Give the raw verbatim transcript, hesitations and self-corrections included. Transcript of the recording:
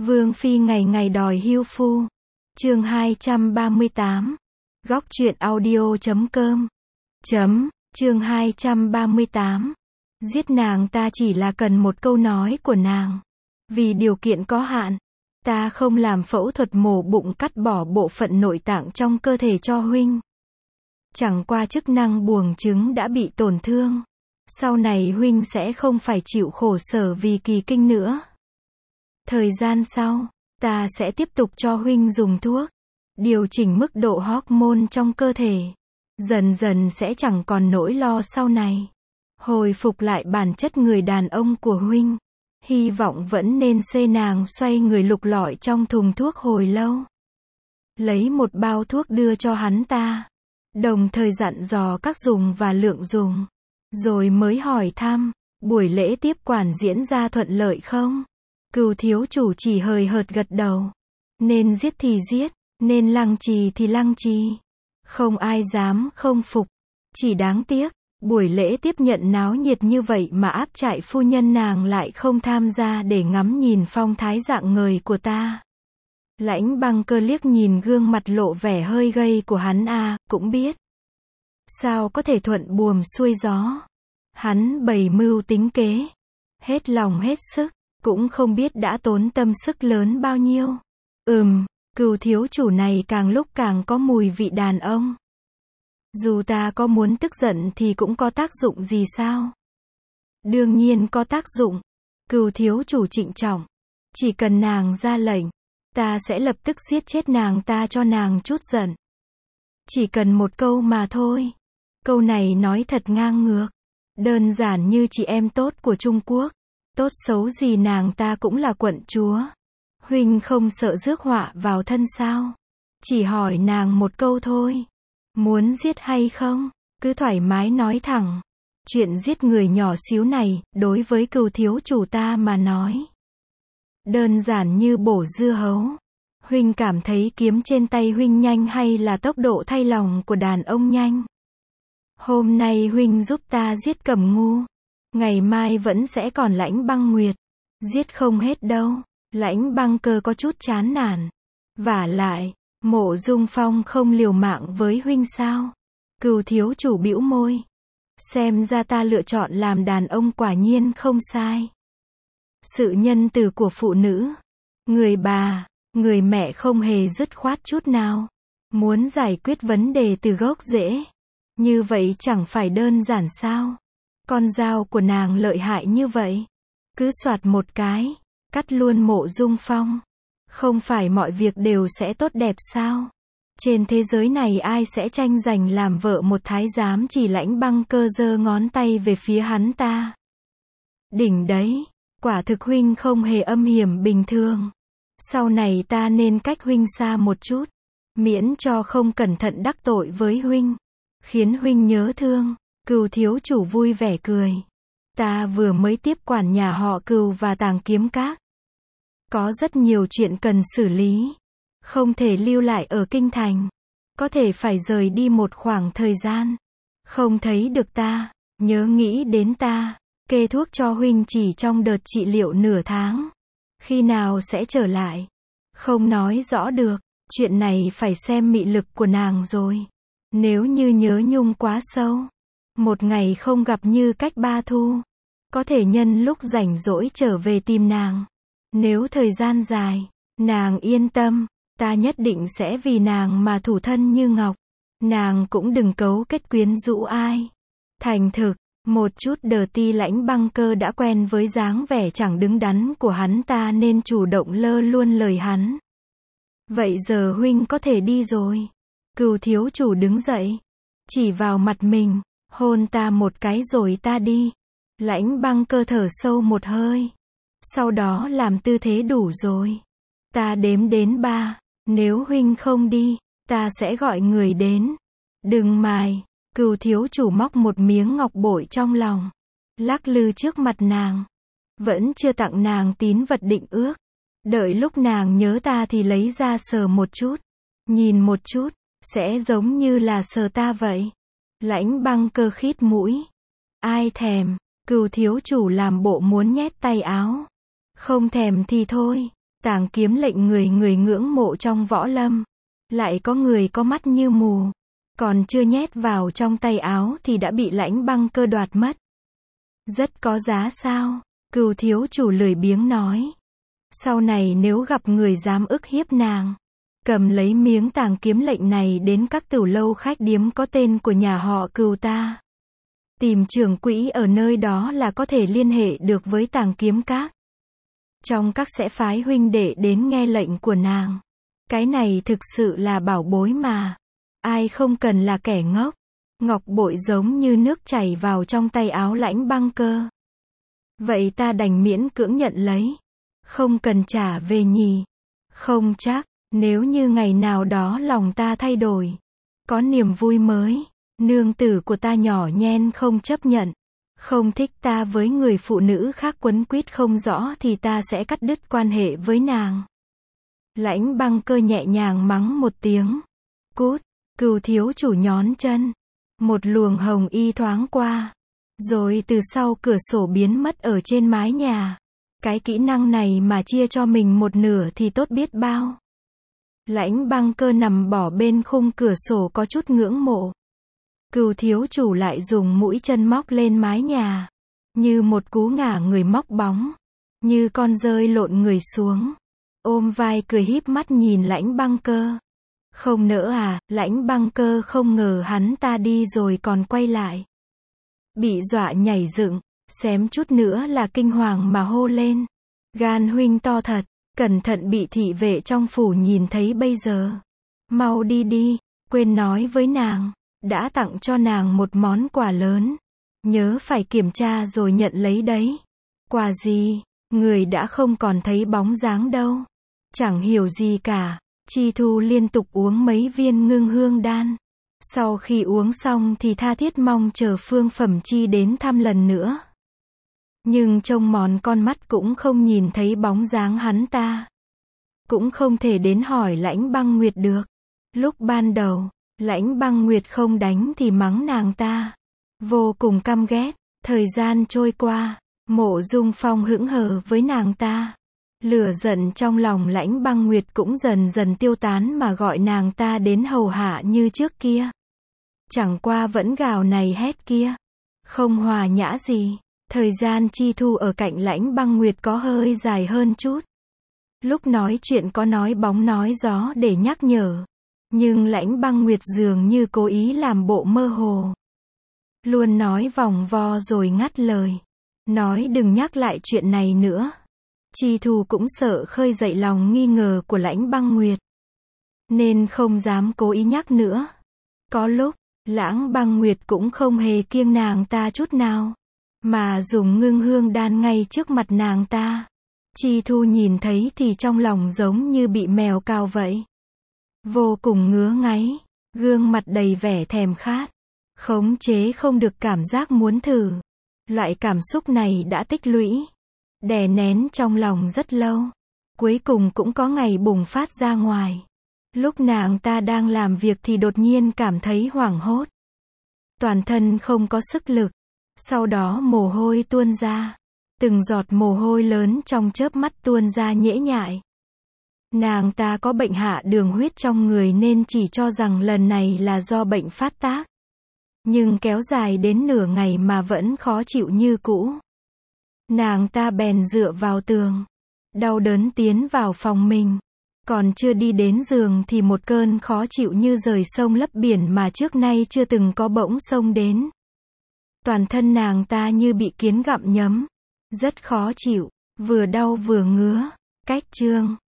Vương phi ngày ngày đòi hưu phu. Chương hai trăm ba mươi tám. Góc truyện audio chấm com. Chấm, chương hai trăm ba mươi tám. Giết nàng ta chỉ là cần một câu nói của nàng. Vì điều kiện có hạn, ta không làm phẫu thuật mổ bụng cắt bỏ bộ phận nội tạng trong cơ thể cho huynh. Chẳng qua chức năng buồng trứng đã bị tổn thương. Sau này huynh sẽ không phải chịu khổ sở vì kỳ kinh nữa. Thời gian sau, ta sẽ tiếp tục cho huynh dùng thuốc, điều chỉnh mức độ hormone trong cơ thể. Dần dần sẽ chẳng còn nỗi lo sau này. Hồi phục lại bản chất người đàn ông của huynh. Hy vọng vẫn nên xê nàng xoay người lục lọi trong thùng thuốc hồi lâu. Lấy một bao thuốc đưa cho hắn ta. Đồng thời dặn dò các dùng và lượng dùng. Rồi mới hỏi thăm, buổi lễ tiếp quản diễn ra thuận lợi không? Cừu thiếu chủ chỉ hời hợt gật đầu. Nên giết thì giết, nên lăng trì thì lăng trì. Không ai dám không phục. Chỉ đáng tiếc, buổi lễ tiếp nhận náo nhiệt như vậy mà áp trại phu nhân nàng lại không tham gia để ngắm nhìn phong thái dạng người của ta. Lãnh Băng Cơ liếc nhìn gương mặt lộ vẻ hơi gay của hắn a, cũng biết. Sao có thể thuận buồm xuôi gió. Hắn bày mưu tính kế. Hết lòng hết sức, cũng không biết đã tốn tâm sức lớn bao nhiêu. Ừm, Cừu thiếu chủ này càng lúc càng có mùi vị đàn ông. Dù ta có muốn tức giận thì cũng có tác dụng gì sao? Đương nhiên có tác dụng. Cừu thiếu chủ trịnh trọng. Chỉ cần nàng ra lệnh, ta sẽ lập tức giết chết nàng ta cho nàng chút giận. Chỉ cần một câu mà thôi. Câu này nói thật ngang ngược. Đơn giản như chị em tốt của Trung Quốc. Tốt xấu gì nàng ta cũng là quận chúa. Huynh không sợ rước họa vào thân sao? Chỉ hỏi nàng một câu thôi. Muốn giết hay không? Cứ thoải mái nói thẳng. Chuyện giết người nhỏ xíu này, đối với Cừu thiếu chủ ta mà nói. Đơn giản như bổ dưa hấu. Huynh cảm thấy kiếm trên tay huynh nhanh hay là tốc độ thay lòng của đàn ông nhanh? Hôm nay huynh giúp ta giết Cẩm Ngu. Ngày mai vẫn sẽ còn Lãnh Băng Nguyệt. Giết không hết đâu. Lãnh Băng Cơ có chút chán nản. Vả lại, Mộ Dung Phong không liều mạng với huynh sao? Cừu thiếu chủ bĩu môi. Xem ra ta lựa chọn làm đàn ông quả nhiên không sai. Sự nhân từ của phụ nữ. Người bà, người mẹ không hề dứt khoát chút nào. Muốn giải quyết vấn đề từ gốc rễ. Như vậy chẳng phải đơn giản sao? Con dao của nàng lợi hại như vậy. Cứ soạt một cái, cắt luôn Mộ Dung Phong. Không phải mọi việc đều sẽ tốt đẹp sao? Trên thế giới này ai sẽ tranh giành làm vợ một thái giám? Chỉ Lãnh Băng Cơ giơ ngón tay về phía hắn ta. Đỉnh đấy, quả thực huynh không hề âm hiểm bình thường. Sau này ta nên cách huynh xa một chút. Miễn cho không cẩn thận đắc tội với huynh. Khiến huynh nhớ thương. Cừu thiếu chủ vui vẻ cười. Ta vừa mới tiếp quản nhà họ Cừu và Tàng Kiếm Các. Có rất nhiều chuyện cần xử lý. Không thể lưu lại ở kinh thành. Có thể phải rời đi một khoảng thời gian. Không thấy được ta, nhớ nghĩ đến ta. Kê thuốc cho huynh chỉ trong đợt trị liệu nửa tháng. Khi nào sẽ trở lại? Không nói rõ được. Chuyện này phải xem mị lực của nàng rồi. Nếu như nhớ nhung quá sâu, một ngày không gặp như cách ba thu, có thể nhân lúc rảnh rỗi trở về tìm nàng. Nếu thời gian dài, nàng yên tâm, ta nhất định sẽ vì nàng mà thủ thân như ngọc. Nàng cũng đừng cấu kết quyến rũ ai. Thành thực, một chút đờ ti Lãnh Băng Cơ đã quen với dáng vẻ chẳng đứng đắn của hắn ta nên chủ động lơ luôn lời hắn. Vậy giờ huynh có thể đi rồi. Cừu thiếu chủ đứng dậy, chỉ vào mặt mình, hôn ta một cái rồi ta đi. Lãnh Băng Cơ thở sâu một hơi. Sau đó làm tư thế đủ rồi. Ta đếm đến ba, nếu huynh không đi, ta sẽ gọi người đến. Đừng mài. Cừu thiếu chủ móc một miếng ngọc bội trong lòng, lắc lư trước mặt nàng. Vẫn chưa tặng nàng tín vật định ước. Đợi lúc nàng nhớ ta thì lấy ra sờ một chút. Nhìn một chút, sẽ giống như là sờ ta vậy. Lãnh Băng Cơ khít mũi. Ai thèm. Cừu thiếu chủ làm bộ muốn nhét tay áo. Không thèm thì thôi. Tàng kiếm lệnh người người ngưỡng mộ trong võ lâm. Lại có người có mắt như mù. Còn chưa nhét vào trong tay áo thì đã bị Lãnh Băng Cơ đoạt mất. Rất có giá sao? Cừu thiếu chủ lười biếng nói. Sau này nếu gặp người dám ức hiếp nàng, cầm lấy miếng tàng kiếm lệnh này đến các tửu lâu khách điếm có tên của nhà họ Cừu ta. Tìm trưởng quỹ ở nơi đó là có thể liên hệ được với Tàng Kiếm Các. Trong các sẽ phái huynh đệ đến nghe lệnh của nàng. Cái này thực sự là bảo bối mà. Ai không cần là kẻ ngốc. Ngọc bội giống như nước chảy vào trong tay áo Lãnh Băng Cơ. Vậy ta đành miễn cưỡng nhận lấy. Không cần trả về nhỉ? Không chắc, nếu như ngày nào đó lòng ta thay đổi, có niềm vui mới, nương tử của ta nhỏ nhen không chấp nhận, không thích ta với người phụ nữ khác quấn quýt không rõ thì ta sẽ cắt đứt quan hệ với nàng. Lãnh Băng Cơ nhẹ nhàng mắng một tiếng. Cút, Cừu thiếu chủ nhón chân. Một luồng hồng y thoáng qua. Rồi từ sau cửa sổ biến mất ở trên mái nhà. Cái kỹ năng này mà chia cho mình một nửa thì tốt biết bao. Lãnh Băng Cơ nằm bỏ bên khung cửa sổ có chút ngưỡng mộ. Cừu thiếu chủ lại dùng mũi chân móc lên mái nhà. Như một cú ngả người móc bóng. Như con rơi lộn người xuống. Ôm vai cười híp mắt nhìn Lãnh Băng Cơ. Không nỡ à? Lãnh Băng Cơ không ngờ hắn ta đi rồi còn quay lại. Bị dọa nhảy dựng, xém chút nữa là kinh hoàng mà hô lên. Gan huynh to thật, cẩn thận bị thị vệ trong phủ nhìn thấy bây giờ. Mau đi đi, quên nói với nàng, đã tặng cho nàng một món quà lớn. Nhớ phải kiểm tra rồi nhận lấy đấy. Quà gì? Người đã không còn thấy bóng dáng đâu. Chẳng hiểu gì cả. Chi Thu liên tục uống mấy viên ngưng hương đan. Sau khi uống xong thì tha thiết mong chờ Phương Phẩm Chi đến thăm lần nữa. Nhưng trông mòn con mắt cũng không nhìn thấy bóng dáng hắn ta. Cũng không thể đến hỏi Lãnh Băng Nguyệt được. Lúc ban đầu, Lãnh Băng Nguyệt không đánh thì mắng nàng ta. Vô cùng căm ghét. Thời gian trôi qua, Mộ Dung Phong hững hờ với nàng ta. Lửa giận trong lòng Lãnh Băng Nguyệt cũng dần dần tiêu tán mà gọi nàng ta đến hầu hạ như trước kia. Chẳng qua vẫn gào này hét kia. Không hòa nhã gì. Thời gian Chi Thu ở cạnh Lãnh Băng Nguyệt có hơi dài hơn chút. Lúc nói chuyện có nói bóng nói gió để nhắc nhở. Nhưng Lãnh Băng Nguyệt dường như cố ý làm bộ mơ hồ. Luôn nói vòng vo rồi ngắt lời. Nói đừng nhắc lại chuyện này nữa. Chi Thu cũng sợ khơi dậy lòng nghi ngờ của Lãnh Băng Nguyệt. Nên không dám cố ý nhắc nữa. Có lúc, Lãnh Băng Nguyệt cũng không hề kiêng nàng ta chút nào. Mà dùng ngưng hương đan ngay trước mặt nàng ta. Chi Thu nhìn thấy thì trong lòng giống như bị mèo cào vậy. Vô cùng ngứa ngáy. Gương mặt đầy vẻ thèm khát. Khống chế không được cảm giác muốn thử. Loại cảm xúc này đã tích lũy. Đè nén trong lòng rất lâu. Cuối cùng cũng có ngày bùng phát ra ngoài. Lúc nàng ta đang làm việc thì đột nhiên cảm thấy hoảng hốt. Toàn thân không có sức lực. Sau đó mồ hôi tuôn ra. Từng giọt mồ hôi lớn trong chớp mắt tuôn ra nhễ nhại. Nàng ta có bệnh hạ đường huyết trong người nên chỉ cho rằng lần này là do bệnh phát tác. Nhưng kéo dài đến nửa ngày mà vẫn khó chịu như cũ. Nàng ta bèn dựa vào tường. Đau đớn tiến vào phòng mình. Còn chưa đi đến giường thì một cơn khó chịu như rời sông lấp biển mà trước nay chưa từng có bỗng xông đến. Toàn thân nàng ta như bị kiến gặm nhấm. Rất khó chịu. Vừa đau vừa ngứa. Cách chương